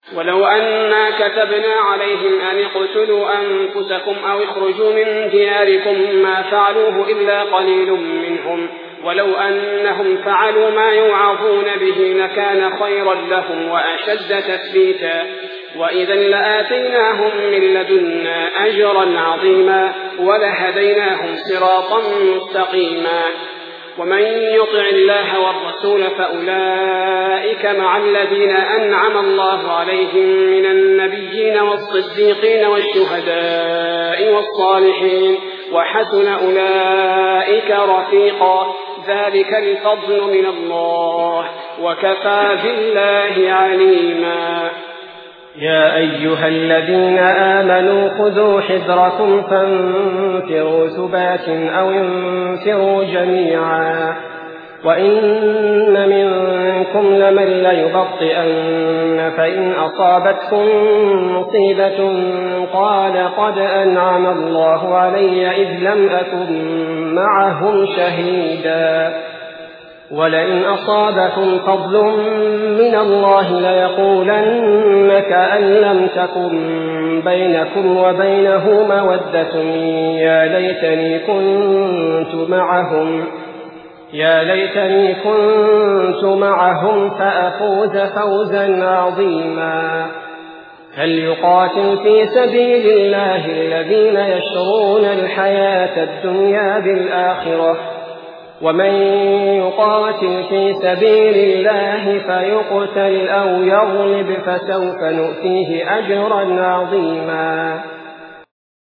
ولو أنا كتبنا عليهم أن اقتلوا أنفسكم أو اخرجوا من دياركم ما فعلوه إلا قليل منهم، ولو أنهم فعلوا ما يوعظون به لكان خيرا لهم وأشد تثبيتا، وإذا لآتيناهم من لدنا أجرا عظيما ولهديناهم صراطا مستقيما. ومن يطع الله والرسول فأولئك مع الذين أنعم الله عليهم من النبيين والصديقين والشهداء والصالحين، وحسن أولئك رفيقا، ذلك الفضل من الله، وكفى بالله عليما. يا أيها الذين آمنوا خذوا حذركم فانفروا ثبات أو انفروا جميعا، وإن منكم لمن ليبطئن فإن أصابتكم مصيبة قال قد أنعم الله علي إذ لم أكن معهم شهيدا، ولئن أصابكم فضل من الله ليقولن كأن لم تكن بينكم وبينه مودة يا ليتني كنت معهم فأفوز فوزا عظيما. فليقاتل في سبيل الله الذين يشرون الحياة الدنيا بالآخرة، ومن يقاتل في سبيل الله فيقتل أو يغلب فسوف نؤتيه أجرا عظيما.